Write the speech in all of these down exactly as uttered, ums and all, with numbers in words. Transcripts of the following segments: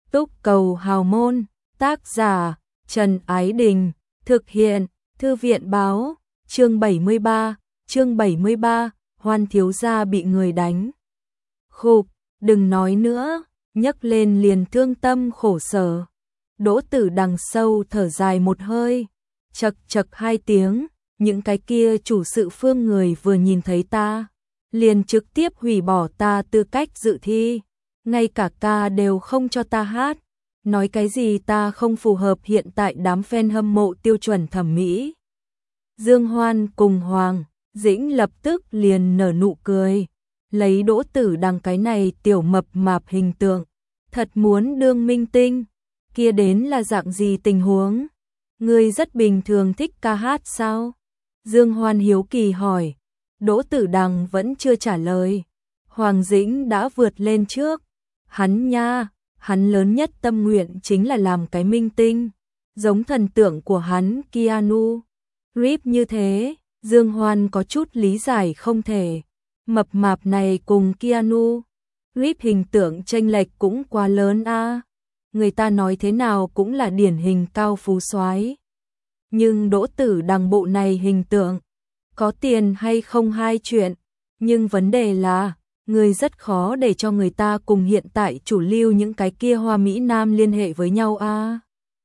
Túc Cầu Hào Môn, tác giả Trần Ái Đình, thực hiện Thư viện Báo, chương bảy mươi ba, chương bảy mươi ba, Hoan thiếu gia bị người đánh. Khục, đừng nói nữa, nhấc lên liền thương tâm khổ sở. Đỗ Tử đằng sâu thở dài một hơi, chật chật hai tiếng, những cái kia chủ sự phương người vừa nhìn thấy ta, liền trực tiếp hủy bỏ ta tư cách dự thi, ngay cả ca đều không cho ta hát, nói cái gì ta không phù hợp hiện tại đám fan hâm mộ tiêu chuẩn thẩm mỹ. Dương Hoan cùng Hoàng Dĩnh lập tức liền nở nụ cười, lấy Đỗ Tử đằng cái này tiểu mập mạp hình tượng, thật muốn đương minh tinh, kia đến là dạng gì tình huống? Ngươi rất bình thường thích ca hát sao? Dương Hoan hiếu kỳ hỏi. Đỗ Tử đằng vẫn chưa trả lời. Hoàng Dĩnh đã vượt lên trước. Hắn nha, hắn lớn nhất tâm nguyện chính là làm cái minh tinh, giống thần tượng của hắn Keanu Reeves như thế. Dương Hoan có chút lý giải không thể. Mập mạp này cùng Keanu Reeves hình tượng chênh lệch cũng quá lớn a. Người ta nói thế nào cũng là điển hình cao phú soái. Nhưng Đỗ Tử đằng bộ này hình tượng, có tiền hay không hai chuyện, nhưng vấn đề là, người rất khó để cho người ta cùng hiện tại chủ lưu những cái kia hoa mỹ nam liên hệ với nhau a.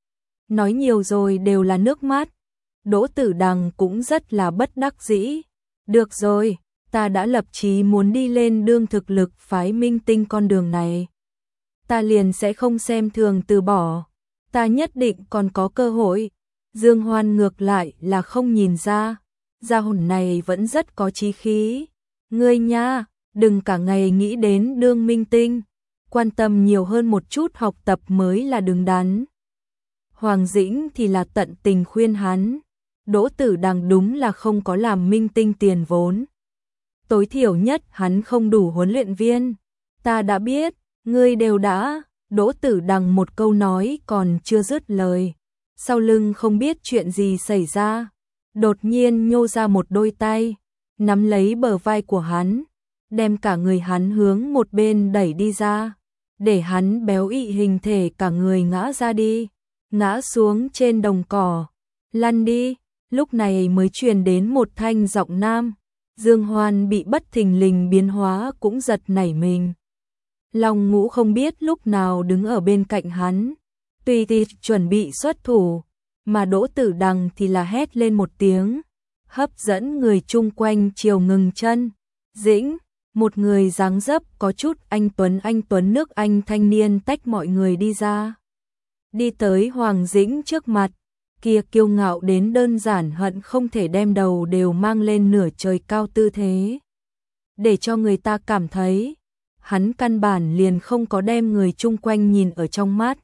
Nói nhiều rồi đều là nước mắt. Đỗ Tử đằng cũng rất là bất đắc dĩ. Được rồi, ta đã lập chí muốn đi lên đương thực lực phái minh tinh con đường này. Ta liền sẽ không xem thường từ bỏ. Ta nhất định còn có cơ hội. Dương Hoan ngược lại là không nhìn ra. Gia hồn này vẫn rất có chí khí. Ngươi nha, đừng cả ngày nghĩ đến đương minh tinh. Quan tâm nhiều hơn một chút học tập mới là đứng đắn. Hoàng Dĩnh thì là tận tình khuyên hắn. Đỗ Tử đằng đúng là không có làm minh tinh tiền vốn. Tối thiểu nhất hắn không đủ huấn luyện viên. Ta đã biết, ngươi đều đã. Đỗ Tử đằng một câu nói còn chưa dứt lời. Sau lưng không biết chuyện gì xảy ra. Đột nhiên nhô ra một đôi tay, nắm lấy bờ vai của hắn, đem cả người hắn hướng một bên đẩy đi ra, để hắn béo ị hình thể cả người ngã ra đi, ngã xuống trên đồng cỏ, lăn đi. Lúc này mới truyền đến một thanh giọng nam. Dương Hoan bị bất thình lình biến hóa cũng giật nảy mình. Long Ngũ không biết lúc nào đứng ở bên cạnh hắn, tùy thì chuẩn bị xuất thủ, mà Đỗ Tử đằng thì là hét lên một tiếng, hấp dẫn người chung quanh chiều ngừng chân. Dĩnh, một người dáng dấp có chút anh tuấn anh tuấn nước Anh thanh niên tách mọi người đi ra, đi tới Hoàng Dĩnh trước mặt, kia kiêu ngạo đến đơn giản hận không thể đem đầu đều mang lên nửa trời cao tư thế, để cho người ta cảm thấy hắn căn bản liền không có đem người chung quanh nhìn ở trong mắt.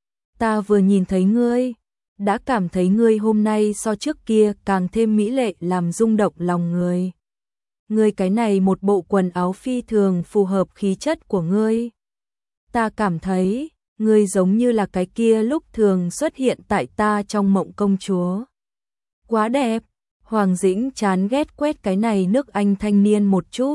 Ta vừa nhìn thấy ngươi, đã cảm thấy ngươi hôm nay so trước kia càng thêm mỹ lệ làm rung động lòng người. Ngươi cái này một bộ quần áo phi thường phù hợp khí chất của ngươi. Ta cảm thấy, ngươi giống như là cái kia lúc thường xuất hiện tại ta trong mộng công chúa. Quá đẹp. Hoàng Dĩnh chán ghét quét cái này nước Anh thanh niên một chút.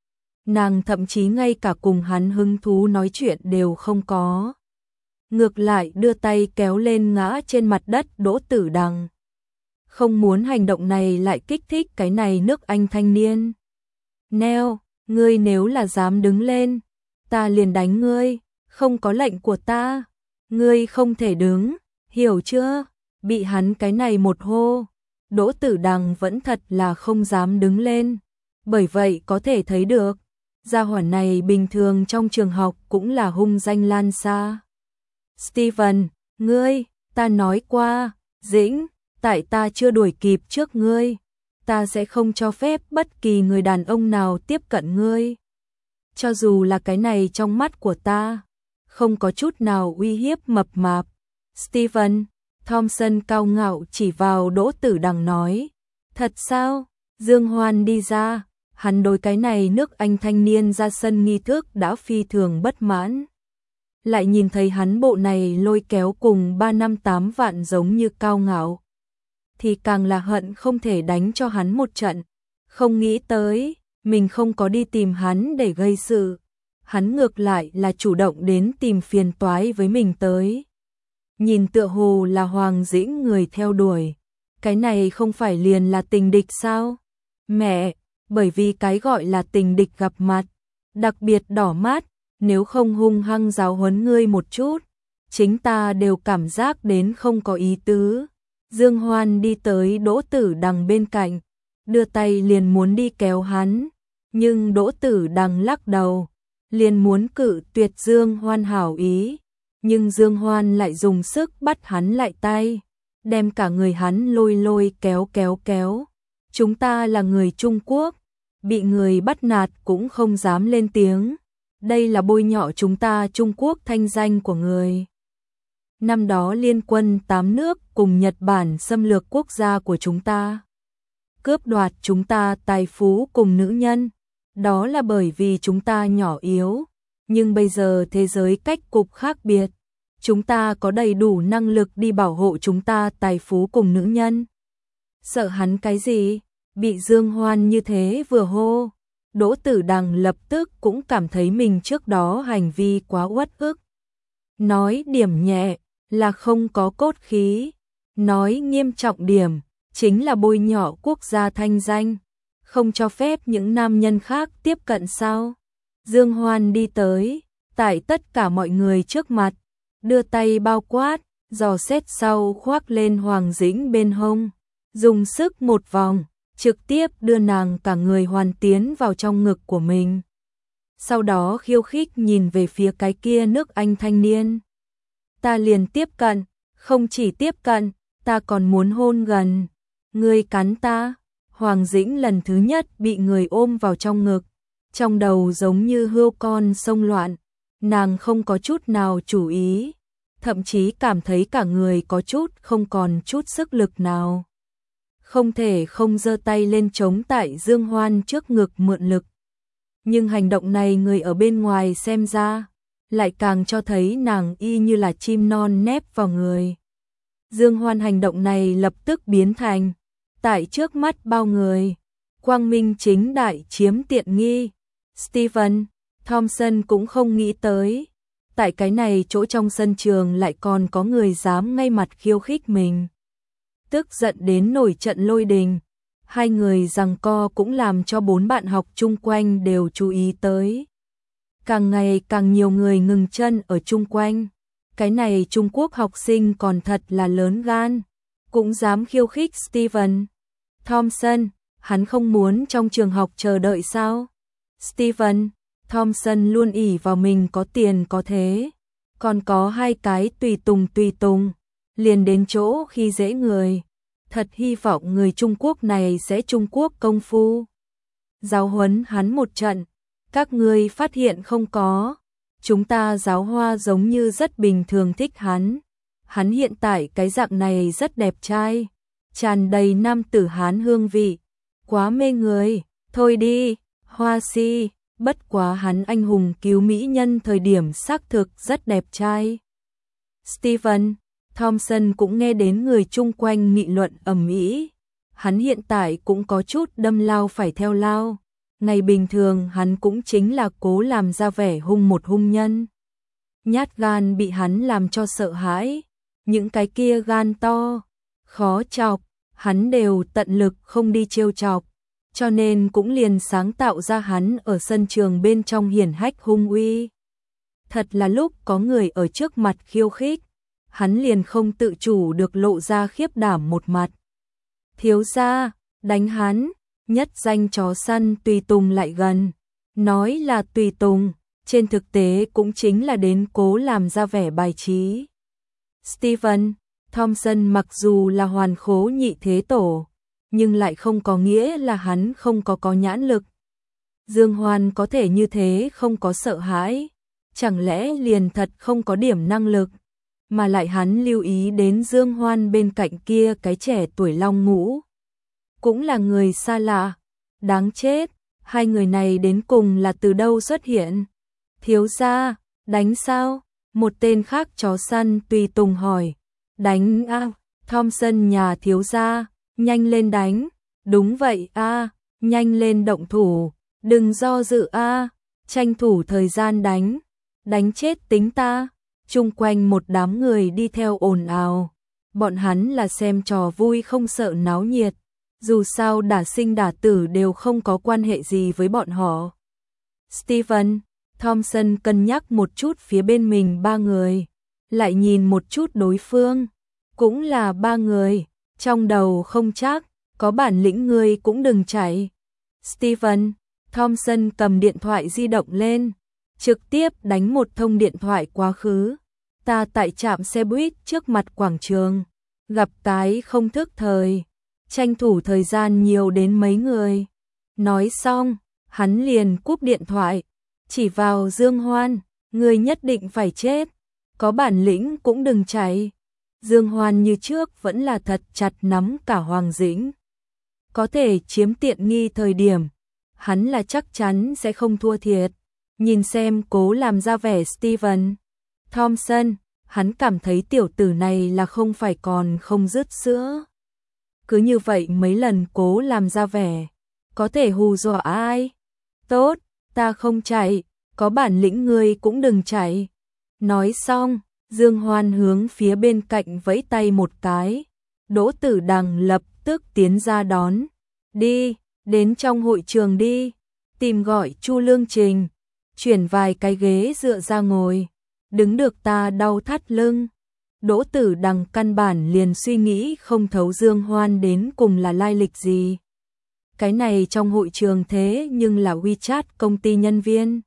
Nàng thậm chí ngay cả cùng hắn hứng thú nói chuyện đều không có. Ngược lại đưa tay kéo lên ngã trên mặt đất Đỗ Tử đằng. Không muốn hành động này lại kích thích cái này nước Anh thanh niên. Neo, ngươi nếu là dám đứng lên, ta liền đánh ngươi, không có lệnh của ta, ngươi không thể đứng, hiểu chưa? Bị hắn cái này một hô, Đỗ Tử đằng vẫn thật là không dám đứng lên, bởi vậy có thể thấy được, gia hỏa này bình thường trong trường học cũng là hung danh lan xa. Steven, ngươi, ta nói qua, Dĩnh, tại ta chưa đuổi kịp trước ngươi, ta sẽ không cho phép bất kỳ người đàn ông nào tiếp cận ngươi. Cho dù là cái này trong mắt của ta, không có chút nào uy hiếp mập mạp. Steven, Thompson cao ngạo chỉ vào Đỗ Tử đằng nói. Thật sao? Dương Hoan đi ra, hắn đối cái này nước Anh thanh niên ra sân nghi thức đã phi thường bất mãn. Lại nhìn thấy hắn bộ này lôi kéo cùng ba năm tám vạn giống như cao ngạo, thì càng là hận không thể đánh cho hắn một trận. Không nghĩ tới, mình không có đi tìm hắn để gây sự. hắn ngược lại là chủ động đến tìm phiền toái với mình tới. Nhìn tựa hồ là Hoàng Dĩnh người theo đuổi, cái này không phải liền là tình địch sao? Mẹ, bởi vì cái gọi là tình địch gặp mặt, đặc biệt đỏ mắt, nếu không hung hăng giáo huấn ngươi một chút, chính ta đều cảm giác đến không có ý tứ. Dương Hoan đi tới Đỗ Tử Đằng bên cạnh, đưa tay liền muốn đi kéo hắn, nhưng Đỗ Tử Đằng lắc đầu, liền muốn cự tuyệt Dương Hoan hảo ý, nhưng Dương Hoan lại dùng sức bắt hắn lại tay, đem cả người hắn lôi lôi kéo kéo kéo. Chúng ta là người Trung Quốc, bị người bắt nạt cũng không dám lên tiếng, đây là bôi nhọ chúng ta Trung Quốc thanh danh của người. Năm đó liên quân tám nước cùng Nhật Bản xâm lược quốc gia của chúng ta, cướp đoạt chúng ta tài phú cùng nữ nhân, đó là bởi vì chúng ta nhỏ yếu, nhưng bây giờ thế giới cách cục khác biệt, chúng ta có đầy đủ năng lực đi bảo hộ chúng ta tài phú cùng nữ nhân. Sợ hắn cái gì? Bị Dương Hoan như thế vừa hô, Đỗ Tử Đằng lập tức cũng cảm thấy mình trước đó hành vi quá uất ức. Nói điểm nhẹ là không có cốt khí, nói nghiêm trọng điểm chính là bôi nhọ quốc gia thanh danh, không cho phép những nam nhân khác tiếp cận sao? Dương Hoan đi tới, tại tất cả mọi người trước mặt, đưa tay bao quát, giò xét sau khoác lên Hoàng Dĩnh bên hông, dùng sức một vòng, trực tiếp đưa nàng cả người hoàn tiến vào trong ngực của mình. Sau đó khiêu khích nhìn về phía cái kia nước Anh thanh niên. Ta liền tiếp cận, không chỉ tiếp cận, ta còn muốn hôn gần. Ngươi cắn ta. Hoàng Dĩnh lần thứ nhất bị người ôm vào trong ngực, trong đầu giống như hươu con xông loạn, nàng không có chút nào chú ý, thậm chí cảm thấy cả người có chút không còn chút sức lực nào. Không thể không giơ tay lên chống tại Dương Hoan trước ngực mượn lực. Nhưng hành động này người ở bên ngoài xem ra, lại càng cho thấy nàng y như là chim non nép vào người. Dương Hoan hành động này lập tức biến thành, tại trước mắt bao người, quang minh chính đại chiếm tiện nghi. Stephen Thompson cũng không nghĩ tới, tại cái này chỗ trong sân trường lại còn có người dám ngay mặt khiêu khích mình. Tức giận đến nổi trận lôi đình, hai người giằng co cũng làm cho bốn bạn học chung quanh đều chú ý tới. Càng ngày càng nhiều người ngừng chân ở chung quanh, cái này Trung Quốc học sinh còn thật là lớn gan, cũng dám khiêu khích Stephen Thompson, hắn không muốn trong trường học chờ đợi sao? Stephen Thompson luôn ỷ vào mình có tiền có thế, còn có hai cái tùy tùng tùy tùng, liền đến chỗ khi dễ người. Thật hy vọng người Trung Quốc này sẽ Trung Quốc công phu giáo huấn hắn một trận. Các ngươi phát hiện không có, chúng ta giáo hoa giống như rất bình thường thích hắn. Hắn hiện tại cái dạng này rất đẹp trai, tràn đầy nam tử Hán hương vị, quá mê người. Thôi đi, Hoa Si, bất quá hắn anh hùng cứu mỹ nhân thời điểm xác thực rất đẹp trai. Stephen Thompson cũng nghe đến người chung quanh nghị luận ầm ĩ. Hắn hiện tại cũng có chút đâm lao phải theo lao. Ngày bình thường hắn cũng chính là cố làm ra vẻ hung một hung nhân. Nhát gan bị hắn làm cho sợ hãi. Những cái kia gan to, khó chọc, hắn đều tận lực không đi trêu chọc. Cho nên cũng liền sáng tạo ra hắn ở sân trường bên trong hiển hách hung uy. Thật là lúc có người ở trước mặt khiêu khích, hắn liền không tự chủ được lộ ra khiếp đảm một mặt. Thiếu gia, đánh hắn, nhất danh chó săn tùy tùng lại gần. Nói là tùy tùng, trên thực tế cũng chính là đến cố làm ra vẻ bài trí. Stephen Thompson mặc dù là hoàn khố nhị thế tổ, nhưng lại không có nghĩa là hắn không có có nhãn lực. Dương Hoan có thể như thế không có sợ hãi, chẳng lẽ liền thật không có điểm năng lực, mà lại hắn lưu ý đến Dương Hoan bên cạnh kia cái trẻ tuổi long ngũ. Cũng là người xa lạ, đáng chết, hai người này đến cùng là từ đâu xuất hiện? Thiếu gia, đánh sao? Một tên khác chó săn tùy tùng hỏi. Đánh a, Thompson nhà thiếu gia, nhanh lên đánh. Đúng vậy a, nhanh lên động thủ, đừng do dự a. tranh thủ thời gian đánh, đánh chết tính ta. Chung quanh một đám người đi theo ồn ào, bọn hắn là xem trò vui không sợ náo nhiệt, dù sao đả sinh đả tử đều không có quan hệ gì với bọn họ. Steven, Thompson cân nhắc một chút phía bên mình ba người, lại nhìn một chút đối phương, cũng là ba người, trong đầu không chắc, có bản lĩnh ngươi cũng đừng chạy. Steven, Thompson cầm điện thoại di động lên, trực tiếp đánh một thông điện thoại quá khứ. Ta tại trạm xe buýt trước mặt quảng trường, gặp cái không thức thời, tranh thủ thời gian nhiều đến mấy người. Nói xong, hắn liền cúp điện thoại, chỉ vào Dương Hoan, ngươi nhất định phải chết, có bản lĩnh cũng đừng chạy. Dương Hoan như trước vẫn là thật chặt nắm cả Hoàng Dĩnh. Có thể chiếm tiện nghi thời điểm, hắn là chắc chắn sẽ không thua thiệt. Nhìn xem cố làm ra vẻ Steven Thompson, hắn cảm thấy tiểu tử này là không phải còn không dứt sữa. Cứ như vậy mấy lần cố làm ra vẻ, có thể hù dọa ai? Tốt, ta không chạy, có bản lĩnh ngươi cũng đừng chạy. Nói xong, Dương Hoan hướng phía bên cạnh vẫy tay một cái. Đỗ Tử Đằng lập tức tiến ra đón. Đi, đến trong hội trường đi, tìm gọi Chu Lương Trình, chuyển vài cái ghế dựa ra ngồi. Đứng được ta đau thắt lưng. Đỗ Tử Đằng căn bản liền suy nghĩ không thấu Dương Hoan đến cùng là lai lịch gì. Cái này trong hội trường thế nhưng là WeChat công ty nhân viên.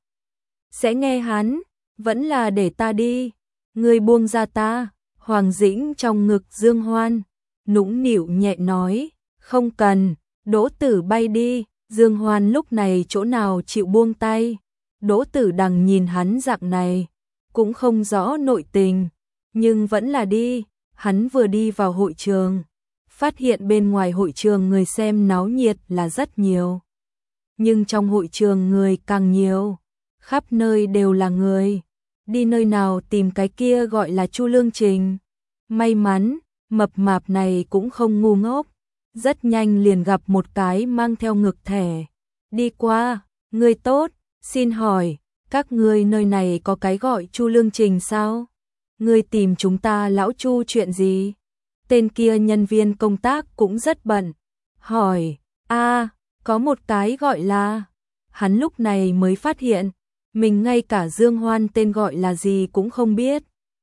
Sẽ nghe hắn, vẫn là để ta đi, ngươi buông ra ta. Hoàng Dĩnh trong ngực Dương Hoan, nũng nịu nhẹ nói, không cần, Đỗ Tử bay đi. Dương Hoan lúc này chỗ nào chịu buông tay. Đỗ Tử Đằng nhìn hắn dạng này, cũng không rõ nội tình, nhưng vẫn là đi. Hắn vừa đi vào hội trường, phát hiện bên ngoài hội trường người xem náo nhiệt là rất nhiều. Nhưng trong hội trường người càng nhiều, khắp nơi đều là người. Đi nơi nào tìm cái kia gọi là Chu Lương Trình. May mắn, mập mạp này cũng không ngu ngốc, rất nhanh liền gặp một cái mang theo ngực thẻ. Đi qua, người tốt, xin hỏi, các ngươi nơi này có cái gọi Chu Lương Trình sao? Ngươi tìm chúng ta lão Chu chuyện gì? Tên kia nhân viên công tác cũng rất bận. Hỏi, a có một cái gọi là... Hắn lúc này mới phát hiện, mình ngay cả Dương Hoan tên gọi là gì cũng không biết.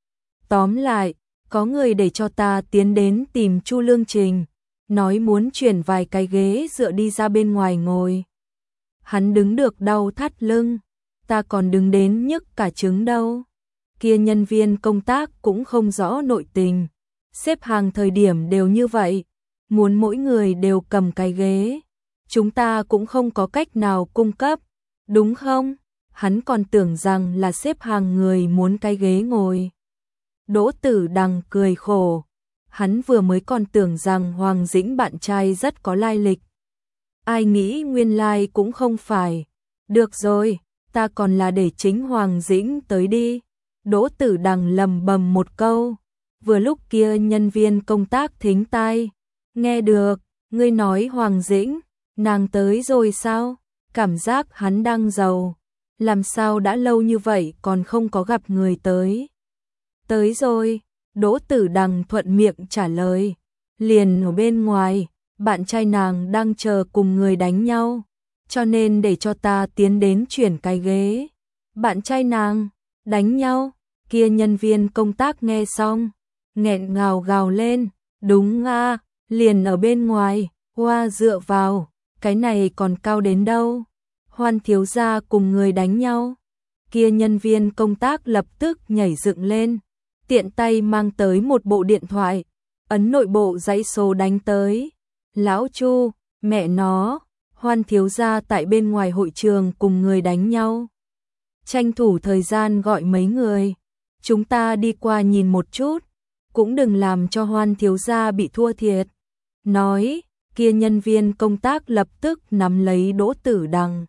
Tóm lại, có người để cho ta tiến đến tìm Chu Lương Trình, nói muốn chuyển vài cái ghế dựa đi ra bên ngoài ngồi. Hắn đứng được đau thắt lưng, ta còn đứng đến nhức cả trứng đâu. Kia nhân viên công tác cũng không rõ nội tình, xếp hàng thời điểm đều như vậy, muốn mỗi người đều cầm cái ghế, chúng ta cũng không có cách nào cung cấp, đúng không? Hắn còn tưởng rằng là xếp hàng người muốn cái ghế ngồi. Đỗ Tử Đằng cười khổ, hắn vừa mới còn tưởng rằng Hoàng Dĩnh bạn trai rất có lai lịch. Ai nghĩ nguyên lai cũng không phải. Được rồi, ta còn là để chính Hoàng Dĩnh tới đi. Đỗ Tử Đằng lầm bầm một câu, vừa lúc kia nhân viên công tác thính tai. Nghe được, ngươi nói Hoàng Dĩnh, nàng tới rồi sao? Cảm giác hắn đang giàu. Làm sao đã lâu như vậy còn không có gặp người tới? Tới rồi, Đỗ Tử Đằng thuận miệng trả lời. Liền ở bên ngoài, bạn trai nàng đang chờ cùng người đánh nhau, cho nên để cho ta tiến đến chuyển cái ghế. Bạn trai nàng, đánh nhau? Kia nhân viên công tác nghe xong, nghẹn ngào gào lên, đúng a, liền ở bên ngoài, hoa dựa vào, cái này còn cao đến đâu? Hoan thiếu gia cùng người đánh nhau. Kia nhân viên công tác lập tức nhảy dựng lên, tiện tay mang tới một bộ điện thoại, ấn nội bộ dãy số đánh tới. Lão Chu, mẹ nó, Hoan thiếu gia tại bên ngoài hội trường cùng người đánh nhau. Tranh thủ thời gian gọi mấy người, chúng ta đi qua nhìn một chút, cũng đừng làm cho Hoan thiếu gia bị thua thiệt. Nói, kia nhân viên công tác lập tức nắm lấy Đỗ Tử Đằng.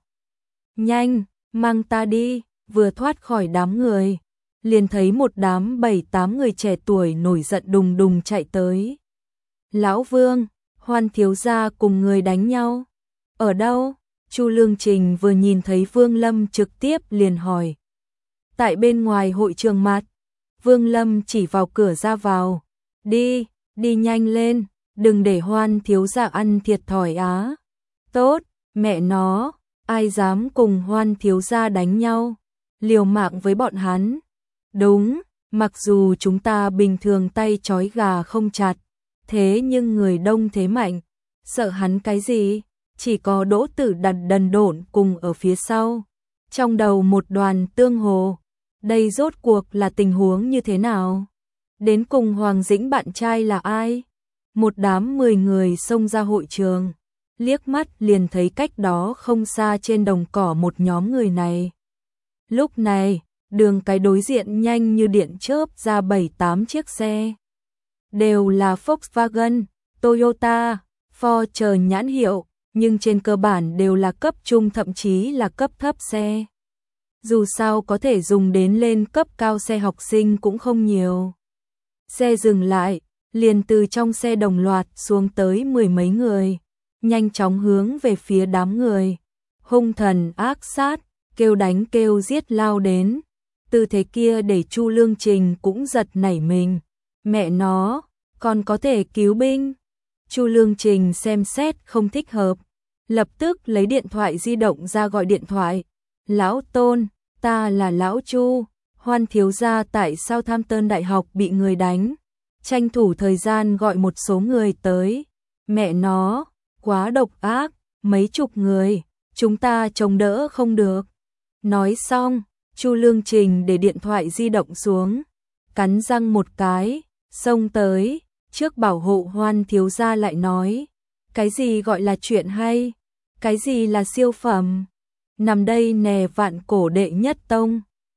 Nhanh, mang ta đi. Vừa thoát khỏi đám người, liền thấy một đám bảy tám người trẻ tuổi nổi giận đùng đùng chạy tới. Lão Vương, Hoan thiếu gia cùng người đánh nhau. Ở đâu? Chu Lương Trình vừa nhìn thấy Vương Lâm trực tiếp liền hỏi. Tại bên ngoài hội trường mặt, Vương Lâm chỉ vào cửa ra vào. Đi, đi nhanh lên, đừng để Hoan thiếu gia ăn thiệt thòi á. Tốt, mẹ nó, ai dám cùng Hoan thiếu gia đánh nhau, liều mạng với bọn hắn. Đúng, mặc dù chúng ta bình thường tay trói gà không chặt, thế nhưng người đông thế mạnh, sợ hắn cái gì? Chỉ có Đỗ Tử đần đần độn cùng ở phía sau, trong đầu một đoàn tương hồ. Đây rốt cuộc là tình huống như thế nào? Đến cùng Hoàng Dĩnh bạn trai là ai? Một đám mười người xông ra hội trường, liếc mắt liền thấy cách đó không xa trên đồng cỏ một nhóm người này. Lúc này, đường cái đối diện nhanh như điện chớp ra bảy tám chiếc xe. Đều là Volkswagen, Toyota, Ford chờ nhãn hiệu, nhưng trên cơ bản đều là cấp trung thậm chí là cấp thấp xe. Dù sao có thể dùng đến lên cấp cao xe học sinh cũng không nhiều. Xe dừng lại, liền từ trong xe đồng loạt xuống tới mười mấy người, nhanh chóng hướng về phía đám người. Hung thần ác sát, kêu đánh kêu giết lao đến. Tư thế kia để Chu Lương Trình cũng giật nảy mình. Mẹ nó, còn có thể cứu binh. Chu Lương Trình xem xét không thích hợp, lập tức lấy điện thoại di động ra gọi điện thoại. Lão Tôn, ta là Lão Chu, Hoan thiếu gia tại Southampton Đại học bị người đánh. Tranh thủ thời gian gọi một số người tới. Mẹ nó, quá độc ác, mấy chục người, chúng ta chống đỡ không được. Nói xong, Chu Lương Trình để điện thoại di động xuống, cắn răng một cái, xông tới, trước bảo hộ Hoan thiếu gia lại nói. Cái gì gọi là chuyện hay? Cái gì là siêu phẩm? Nằm đây nè vạn cổ đệ nhất tông.